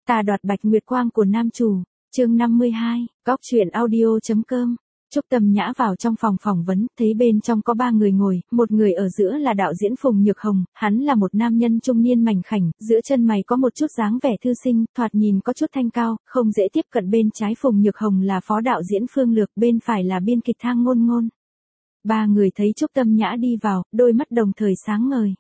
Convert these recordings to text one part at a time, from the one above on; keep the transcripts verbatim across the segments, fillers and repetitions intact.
Ta đoạt bạch nguyệt quang của nam chủ, chương năm mươi hai, góc truyện audio.com. Trúc Tâm Nhã vào trong phòng phỏng vấn, thấy bên trong có ba người ngồi, một người ở giữa là đạo diễn Phùng Nhược Hồng, hắn là một nam nhân trung niên mảnh khảnh, giữa chân mày có một chút dáng vẻ thư sinh, thoạt nhìn có chút thanh cao, không dễ tiếp cận. Bên trái Phùng Nhược Hồng là phó đạo diễn Phương Lược, bên phải là biên kịch Thang Ngôn Ngôn. Ba người thấy Trúc Tâm Nhã đi vào, đôi mắt đồng thời sáng ngời.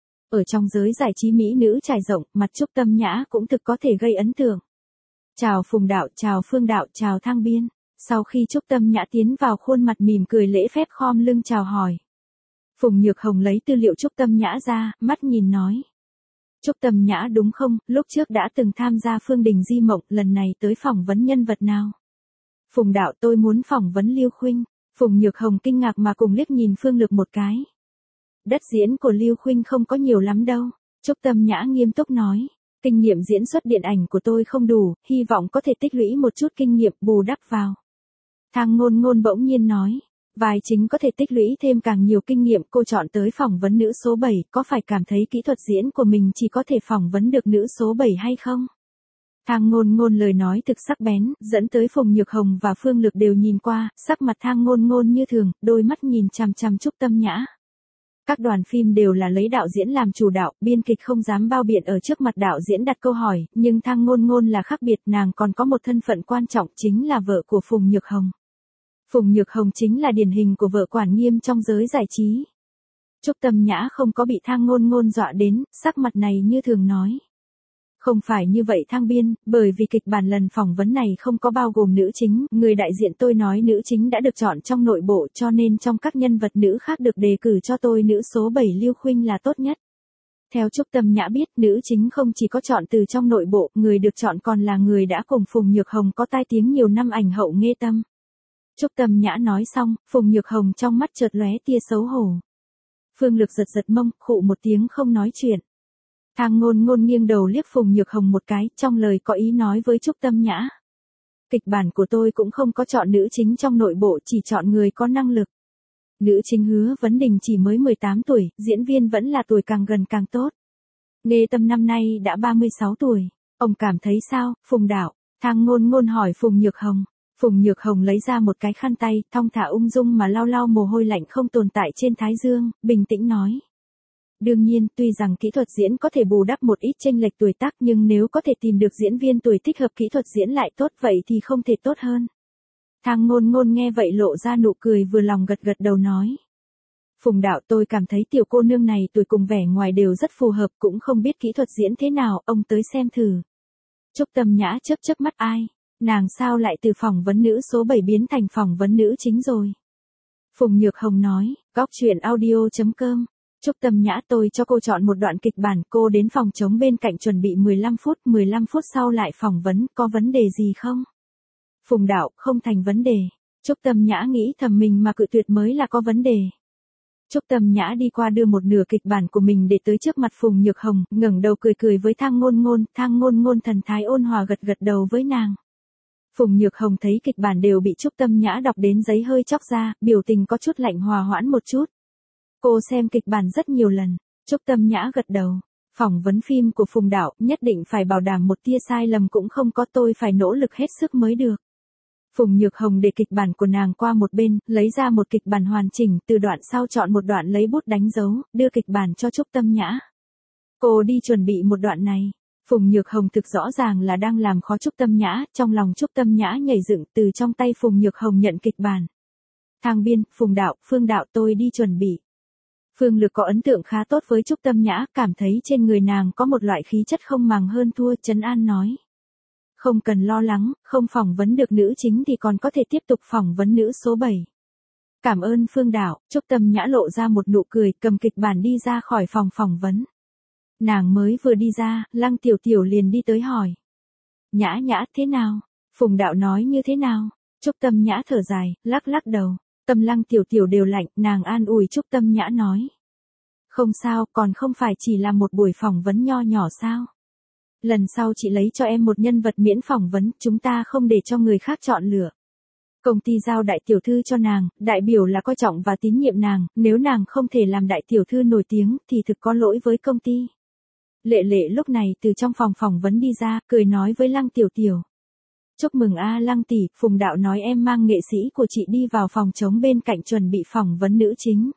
Ở trong giới giải trí mỹ nữ trải rộng, mặt Trúc Tâm Nhã cũng thực có thể gây ấn tượng. Chào Phùng đạo, chào Phương đạo, chào Thang biên. Sau khi Trúc Tâm Nhã tiến vào, khuôn mặt mỉm cười lễ phép khom lưng chào hỏi. Phùng Nhược Hồng lấy tư liệu Trúc Tâm Nhã ra, mắt nhìn nói. Trúc Tâm Nhã đúng không, lúc trước đã từng tham gia Phương Đình Di Mộng, lần này tới phỏng vấn nhân vật nào? Phùng đạo, tôi muốn phỏng vấn Lưu Khuynh. Phùng Nhược Hồng kinh ngạc mà cùng liếc nhìn Phương Lược một cái. Đất diễn của Lưu Khuynh không có nhiều lắm đâu. Trúc Tâm Nhã nghiêm túc nói. Kinh nghiệm diễn xuất điện ảnh của tôi không đủ, hy vọng có thể tích lũy một chút kinh nghiệm bù đắp vào. Thang Ngôn Ngôn bỗng nhiên nói. Vai chính có thể tích lũy thêm càng nhiều kinh nghiệm. Cô chọn tới phỏng vấn nữ số bảy, có phải cảm thấy kỹ thuật diễn của mình chỉ có thể phỏng vấn được nữ số bảy hay không? Thang Ngôn Ngôn lời nói thực sắc bén, dẫn tới Phùng Nhược Hồng và Phương Lược đều nhìn qua, sắc mặt Thang Ngôn Ngôn như thường, đôi mắt nhìn chằm chằm Trúc Tâm Nhã. Các đoàn phim đều là lấy đạo diễn làm chủ đạo, biên kịch không dám bao biện ở trước mặt đạo diễn đặt câu hỏi, nhưng Thang Ngôn Ngôn là khác biệt, nàng còn có một thân phận quan trọng, chính là vợ của Phùng Nhược Hồng. Phùng Nhược Hồng chính là điển hình của vợ quản nghiêm trong giới giải trí. Trúc Tâm Nhã không có bị Thang Ngôn Ngôn dọa đến, sắc mặt này như thường nói. Không phải như vậy Thang biên, bởi vì kịch bản lần phỏng vấn này không có bao gồm nữ chính, người đại diện tôi nói nữ chính đã được chọn trong nội bộ, cho nên trong các nhân vật nữ khác được đề cử cho tôi nữ số bảy Lưu Khuynh là tốt nhất. Theo Trúc Tâm Nhã biết, nữ chính không chỉ có chọn từ trong nội bộ, người được chọn còn là người đã cùng Phùng Nhược Hồng có tai tiếng nhiều năm, ảnh hậu Nghê Tâm. Trúc Tâm Nhã nói xong, Phùng Nhược Hồng trong mắt chợt lóe tia xấu hổ. Phương Lược giật giật mông, khụ một tiếng không nói chuyện. Thang Ngôn Ngôn nghiêng đầu liếc Phùng Nhược Hồng một cái, trong lời có ý nói với Trúc Tâm Nhã. Kịch bản của tôi cũng không có chọn nữ chính trong nội bộ, chỉ chọn người có năng lực. Nữ chính Hứa Vấn Đình chỉ mới mười tám tuổi, diễn viên vẫn là tuổi càng gần càng tốt. Nghê Tâm năm nay đã ba mươi sáu tuổi. Ông cảm thấy sao, Phùng đạo? Thang Ngôn Ngôn hỏi Phùng Nhược Hồng. Phùng Nhược Hồng lấy ra một cái khăn tay, thong thả ung dung mà lau lau mồ hôi lạnh không tồn tại trên thái dương, bình tĩnh nói. Đương nhiên, tuy rằng kỹ thuật diễn có thể bù đắp một ít chênh lệch tuổi tác, nhưng nếu có thể tìm được diễn viên tuổi thích hợp kỹ thuật diễn lại tốt vậy thì không thể tốt hơn. Thang Ngôn Ngôn nghe vậy lộ ra nụ cười vừa lòng, gật gật đầu nói. Phùng đạo, tôi cảm thấy tiểu cô nương này tuổi cùng vẻ ngoài đều rất phù hợp, cũng không biết kỹ thuật diễn thế nào, ông tới xem thử. Trúc Tâm Nhã chớp chớp mắt, ai? Nàng sao lại từ phỏng vấn nữ số bảy biến thành phỏng vấn nữ chính rồi? Phùng Nhược Hồng nói, góc truyện audio.com. Trúc Tâm Nhã, tôi cho cô chọn một đoạn kịch bản, cô đến phòng trống bên cạnh chuẩn bị mười lăm phút, mười lăm phút sau lại phỏng vấn, có vấn đề gì không? Phùng đạo, không thành vấn đề. Trúc Tâm Nhã nghĩ thầm mình mà cự tuyệt mới là có vấn đề. Trúc Tâm Nhã đi qua đưa một nửa kịch bản của mình để tới trước mặt Phùng Nhược Hồng, ngẩng đầu cười cười với Thang Ngôn Ngôn, Thang Ngôn Ngôn thần thái ôn hòa gật gật đầu với nàng. Phùng Nhược Hồng thấy kịch bản đều bị Trúc Tâm Nhã đọc đến giấy hơi chóc ra, biểu tình có chút lạnh hòa hoãn một chút. Cô xem kịch bản rất nhiều lần. Trúc Tâm Nhã gật đầu. Phỏng vấn phim của Phùng đạo, nhất định phải bảo đảm một tia sai lầm cũng không có, tôi phải nỗ lực hết sức mới được. Phùng Nhược Hồng để kịch bản của nàng qua một bên, lấy ra một kịch bản hoàn chỉnh, từ đoạn sau chọn một đoạn lấy bút đánh dấu, đưa kịch bản cho Trúc Tâm Nhã. Cô đi chuẩn bị một đoạn này. Phùng Nhược Hồng thực rõ ràng là đang làm khó Trúc Tâm Nhã, trong lòng Trúc Tâm Nhã nhảy dựng, từ trong tay Phùng Nhược Hồng nhận kịch bản. Thang biên, Phùng đạo, Phương đạo, tôi đi chuẩn bị. Phương Lược có ấn tượng khá tốt với Trúc Tâm Nhã, cảm thấy trên người nàng có một loại khí chất không màng hơn thua, trấn an nói. Không cần lo lắng, không phỏng vấn được nữ chính thì còn có thể tiếp tục phỏng vấn nữ số bảy. Cảm ơn Phương đạo. Trúc Tâm Nhã lộ ra một nụ cười, cầm kịch bản đi ra khỏi phòng phỏng vấn. Nàng mới vừa đi ra, Lăng Tiểu Tiểu liền đi tới hỏi. Nhã Nhã, thế nào? Phùng đạo nói như thế nào? Trúc Tâm Nhã thở dài, lắc lắc đầu. Tâm Lăng Tiểu Tiểu đều lạnh, nàng an ủi Trúc Tâm Nhã nói. Không sao, còn không phải chỉ là một buổi phỏng vấn nho nhỏ sao? Lần sau chị lấy cho em một nhân vật miễn phỏng vấn, chúng ta không để cho người khác chọn lựa. Công ty giao đại tiểu thư cho nàng, đại biểu là coi trọng và tín nhiệm nàng, nếu nàng không thể làm đại tiểu thư nổi tiếng thì thực có lỗi với công ty. Lệ Lệ lúc này từ trong phòng phỏng vấn đi ra, cười nói với Lăng Tiểu Tiểu. Chúc mừng a Lăng tỷ, Phùng đạo nói em mang nghệ sĩ của chị đi vào phòng trống bên cạnh chuẩn bị phỏng vấn nữ chính.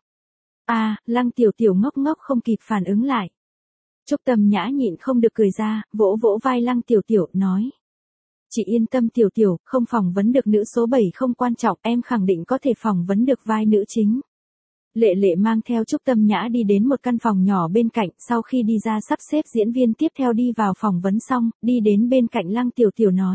À, Lăng Tiểu Tiểu ngốc ngốc không kịp phản ứng lại. Trúc Tâm Nhã nhịn không được cười ra, vỗ vỗ vai Lăng Tiểu Tiểu, nói. Chị yên tâm Tiểu Tiểu, không phỏng vấn được nữ số bảy không quan trọng, em khẳng định có thể phỏng vấn được vai nữ chính. Lệ Lệ mang theo Trúc Tâm Nhã đi đến một căn phòng nhỏ bên cạnh, sau khi đi ra sắp xếp diễn viên tiếp theo đi vào phỏng vấn xong, đi đến bên cạnh Lăng Tiểu Tiểu nói.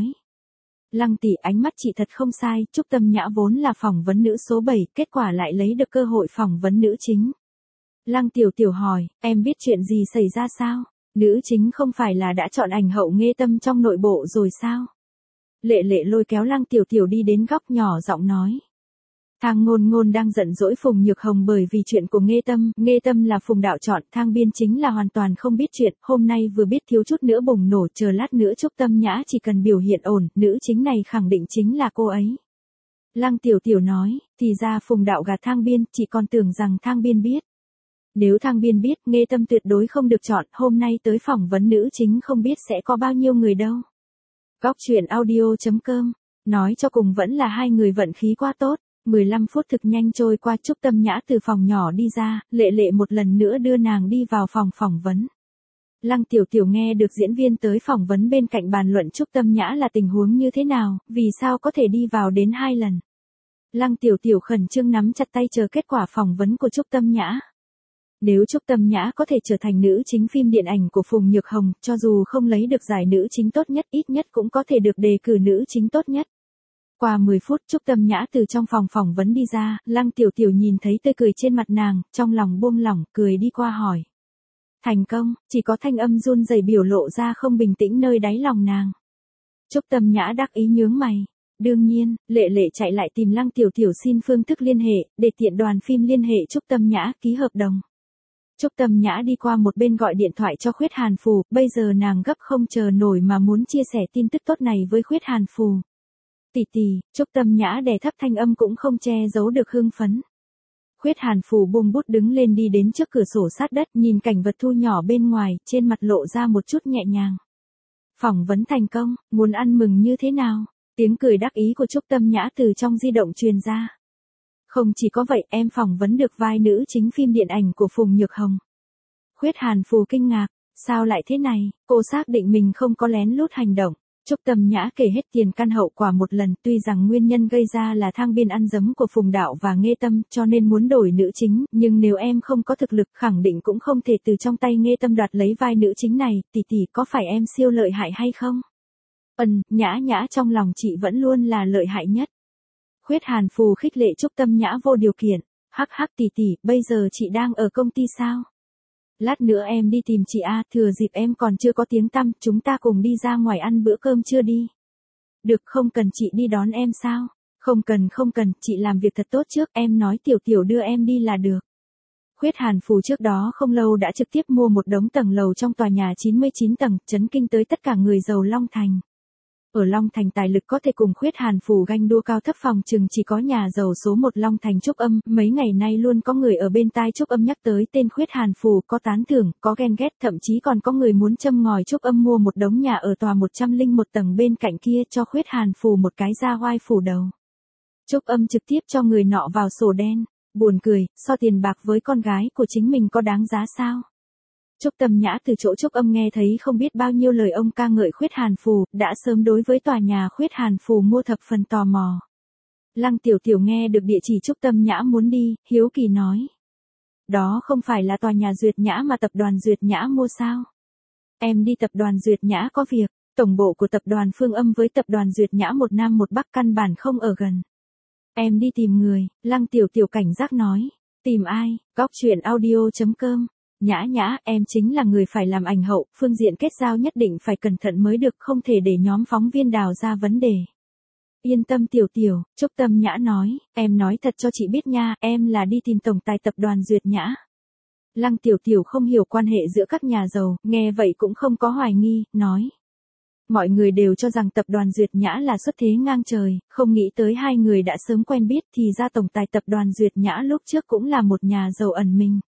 Lăng tỷ, ánh mắt chị thật không sai, Trúc Tâm Nhã vốn là phỏng vấn nữ số bảy, kết quả lại lấy được cơ hội phỏng vấn nữ chính. Lăng Tiểu Tiểu hỏi, em biết chuyện gì xảy ra sao? Nữ chính không phải là đã chọn ảnh hậu Nghê Tâm trong nội bộ rồi sao? Lệ Lệ lôi kéo Lăng Tiểu Tiểu đi đến góc nhỏ giọng nói. Thang Ngôn Ngôn đang giận dỗi Phùng Nhược Hồng bởi vì chuyện của Nghê Tâm, Nghê Tâm là Phùng đạo chọn, Thang Biên chính là hoàn toàn không biết chuyện, hôm nay vừa biết thiếu chút nữa bùng nổ, chờ lát nữa Trúc Tâm Nhã chỉ cần biểu hiện ổn, nữ chính này khẳng định chính là cô ấy. Lăng Tiểu Tiểu nói, thì ra Phùng đạo gạt Thang Biên, chị còn tưởng rằng Thang Biên biết. Nếu Thang Biên biết, Nghê Tâm tuyệt đối không được chọn, hôm nay tới phỏng vấn nữ chính không biết sẽ có bao nhiêu người đâu. Góc truyện audio chấm com, nói cho cùng vẫn là hai người vận khí quá tốt. mười lăm phút thực nhanh trôi qua, Trúc Tâm Nhã từ phòng nhỏ đi ra, Lệ Lệ một lần nữa đưa nàng đi vào phòng phỏng vấn. Lăng Tiểu Tiểu nghe được diễn viên tới phỏng vấn bên cạnh bàn luận Trúc Tâm Nhã là tình huống như thế nào, vì sao có thể đi vào đến hai lần. Lăng Tiểu Tiểu khẩn trương nắm chặt tay chờ kết quả phỏng vấn của Trúc Tâm Nhã. Nếu Trúc Tâm Nhã có thể trở thành nữ chính phim điện ảnh của Phùng Nhược Hồng, cho dù không lấy được giải nữ chính tốt nhất, ít nhất cũng có thể được đề cử nữ chính tốt nhất. Qua mười phút, Trúc Tâm Nhã từ trong phòng phỏng vấn đi ra, Lăng Tiểu Tiểu nhìn thấy tươi cười trên mặt nàng, trong lòng buông lỏng, cười đi qua hỏi. Thành công, chỉ có thanh âm run rẩy biểu lộ ra không bình tĩnh nơi đáy lòng nàng. Trúc Tâm Nhã đắc ý nhướng mày. Đương nhiên, Lệ Lệ chạy lại tìm Lăng Tiểu Tiểu xin phương thức liên hệ, để tiện đoàn phim liên hệ Trúc Tâm Nhã ký hợp đồng. Trúc Tâm Nhã đi qua một bên gọi điện thoại cho Khuyết Hàn Phù, bây giờ nàng gấp không chờ nổi mà muốn chia sẻ tin tức tốt này với Khuyết Hàn Phù. Tỷ tỷ, Trúc Tâm Nhã đè thấp thanh âm cũng không che giấu được hưng phấn. Khuyết Hàn Phù buông bút đứng lên đi đến trước cửa sổ sát đất, nhìn cảnh vật thu nhỏ bên ngoài, trên mặt lộ ra một chút nhẹ nhàng. Phỏng vấn thành công, muốn ăn mừng như thế nào? Tiếng cười đắc ý của Trúc Tâm Nhã từ trong di động truyền ra. Không chỉ có vậy, em phỏng vấn được vai nữ chính phim điện ảnh của Phùng Nhược Hồng. Khuyết Hàn Phù kinh ngạc, sao lại thế này, cô xác định mình không có lén lút hành động. Trúc Tâm Nhã kể hết tiền căn hậu quả một lần, tuy rằng nguyên nhân gây ra là Thang Biên ăn dấm của Phùng đạo và Nghê Tâm, cho nên muốn đổi nữ chính, nhưng nếu em không có thực lực khẳng định cũng không thể từ trong tay Nghê Tâm đoạt lấy vai nữ chính này, tỷ tỷ có phải em siêu lợi hại hay không? Ừm, Nhã Nhã trong lòng chị vẫn luôn là lợi hại nhất. Khuyết Hàn Phù khích lệ Trúc Tâm Nhã vô điều kiện, hắc hắc tỷ tỷ, bây giờ chị đang ở công ty sao? Lát nữa em đi tìm chị A, thừa dịp em còn chưa có tiếng tăm, chúng ta cùng đi ra ngoài ăn bữa cơm trưa đi. Được, không cần chị đi đón em sao? Không cần không cần, chị làm việc thật tốt trước, em nói Tiểu Tiểu đưa em đi là được. Khuyết Hàn Phù trước đó không lâu đã trực tiếp mua một đống tầng lầu trong tòa nhà chín mươi chín tầng, chấn kinh tới tất cả người giàu Long Thành. Ở Long Thành tài lực có thể cùng Khuyết Hàn Phù ganh đua cao thấp, phòng chừng chỉ có nhà giàu số một Long Thành Trúc Âm, mấy ngày nay luôn có người ở bên tai Trúc Âm nhắc tới tên Khuyết Hàn Phù, có tán thưởng, có ghen ghét, thậm chí còn có người muốn châm ngòi Trúc Âm mua một đống nhà ở tòa một trăm lẻ một tầng bên cạnh kia cho Khuyết Hàn Phù một cái ra oai phủ đầu. Trúc Âm trực tiếp cho người nọ vào sổ đen, buồn cười, so tiền bạc với con gái của chính mình có đáng giá sao? Trúc Tâm Nhã từ chỗ Trúc Âm nghe thấy không biết bao nhiêu lời ông ca ngợi Khuyết Hàn Phù, đã sớm đối với tòa nhà Khuyết Hàn Phù mua thập phần tò mò. Lăng Tiểu Tiểu nghe được địa chỉ Trúc Tâm Nhã muốn đi, hiếu kỳ nói. Đó không phải là tòa nhà Duyệt Nhã mà tập đoàn Duyệt Nhã mua sao? Em đi tập đoàn Duyệt Nhã có việc, tổng bộ của tập đoàn Phương Âm với tập đoàn Duyệt Nhã một Nam một Bắc căn bản không ở gần. Em đi tìm người, Lăng Tiểu Tiểu cảnh giác nói. Tìm ai? Góc truyện audio chấm com. Nhã Nhã, em chính là người phải làm ảnh hậu, phương diện kết giao nhất định phải cẩn thận mới được, không thể để nhóm phóng viên đào ra vấn đề. Yên tâm Tiểu Tiểu, Trúc Tâm Nhã nói, em nói thật cho chị biết nha, em là đi tìm tổng tài tập đoàn Duyệt Nhã. Lăng Tiểu Tiểu không hiểu quan hệ giữa các nhà giàu, nghe vậy cũng không có hoài nghi, nói. Mọi người đều cho rằng tập đoàn Duyệt Nhã là xuất thế ngang trời, không nghĩ tới hai người đã sớm quen biết, thì ra tổng tài tập đoàn Duyệt Nhã lúc trước cũng là một nhà giàu ẩn mình.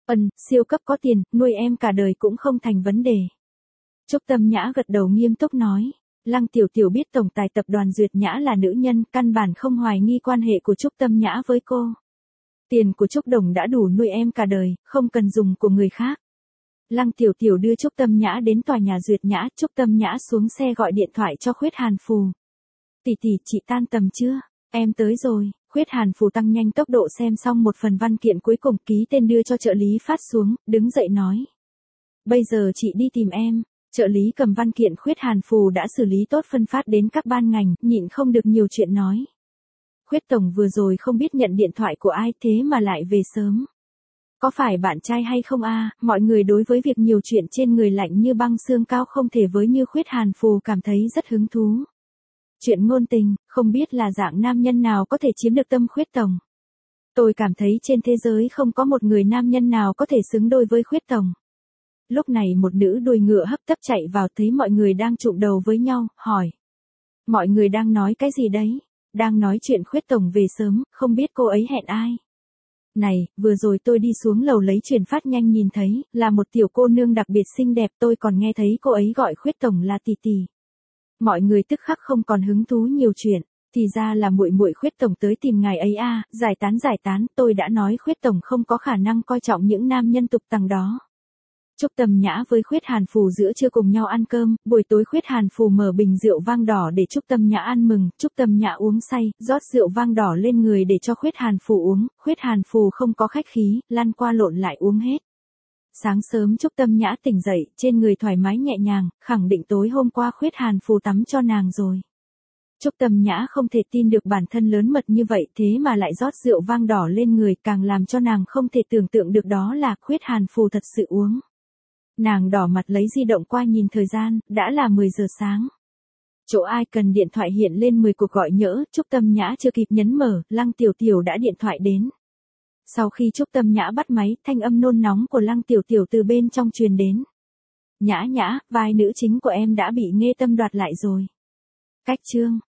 Ân, siêu cấp có tiền, nuôi em cả đời cũng không thành vấn đề. Trúc Tâm Nhã gật đầu nghiêm túc nói. Lăng Tiểu Tiểu biết tổng tài tập đoàn Duyệt Nhã là nữ nhân, căn bản không hoài nghi quan hệ của Trúc Tâm Nhã với cô. Tiền của Trúc Đồng đã đủ nuôi em cả đời, không cần dùng của người khác. Lăng Tiểu Tiểu đưa Trúc Tâm Nhã đến tòa nhà Duyệt Nhã, Trúc Tâm Nhã xuống xe gọi điện thoại cho Khuyết Hàn Phù. Tỷ tỷ, chị tan tầm chưa? Em tới rồi. Khuyết Hàn Phù tăng nhanh tốc độ xem xong một phần văn kiện cuối cùng, ký tên đưa cho trợ lý phát xuống, đứng dậy nói. Bây giờ chị đi tìm em. Trợ lý cầm văn kiện Khuyết Hàn Phù đã xử lý tốt phân phát đến các ban ngành, nhịn không được nhiều chuyện nói. Khuyết Tổng vừa rồi không biết nhận điện thoại của ai thế mà lại về sớm. Có phải bạn trai hay không a? Mọi người đối với việc nhiều chuyện trên người lạnh như băng xương cao không thể với như Khuyết Hàn Phù cảm thấy rất hứng thú. Chuyện ngôn tình, không biết là dạng nam nhân nào có thể chiếm được tâm Khuyết Tổng. Tôi cảm thấy trên thế giới không có một người nam nhân nào có thể xứng đôi với Khuyết Tổng. Lúc này một nữ đuôi ngựa hấp tấp chạy vào thấy mọi người đang chụm đầu với nhau, hỏi. Mọi người đang nói cái gì đấy? Đang nói chuyện Khuyết Tổng về sớm, không biết cô ấy hẹn ai? Này, vừa rồi tôi đi xuống lầu lấy truyền phát nhanh nhìn thấy, là một tiểu cô nương đặc biệt xinh đẹp, tôi còn nghe thấy cô ấy gọi Khuyết Tổng là tỷ tỷ. Mọi người tức khắc không còn hứng thú nhiều chuyện, thì ra là muội muội Khuyết Tổng tới tìm ngài ấy a, giải tán giải tán, tôi đã nói Khuyết Tổng không có khả năng coi trọng những nam nhân tục tằng đó. Trúc Tâm Nhã với Khuyết Hàn Phù giữa trưa cùng nhau ăn cơm, buổi tối Khuyết Hàn Phù mở bình rượu vang đỏ để Trúc Tâm Nhã ăn mừng, Trúc Tâm Nhã uống say, rót rượu vang đỏ lên người để cho Khuyết Hàn Phù uống, Khuyết Hàn Phù không có khách khí, lăn qua lộn lại uống hết. Sáng sớm Trúc Tâm Nhã tỉnh dậy, trên người thoải mái nhẹ nhàng, khẳng định tối hôm qua Khuyết Hàn Phù tắm cho nàng rồi. Trúc Tâm Nhã không thể tin được bản thân lớn mật như vậy thế mà lại rót rượu vang đỏ lên người, càng làm cho nàng không thể tưởng tượng được đó là Khuyết Hàn Phù thật sự uống. Nàng đỏ mặt lấy di động qua nhìn thời gian, đã là mười giờ sáng. Chỗ ai cần điện thoại hiện lên mười cuộc gọi nhỡ, Trúc Tâm Nhã chưa kịp nhấn mở, Lăng Tiểu Tiểu đã điện thoại đến. Sau khi Trúc Tâm Nhã bắt máy, thanh âm nôn nóng của Lăng Tiểu Tiểu từ bên trong truyền đến. Nhã Nhã, vai nữ chính của em đã bị Nghê Tâm đoạt lại rồi. Cách chương.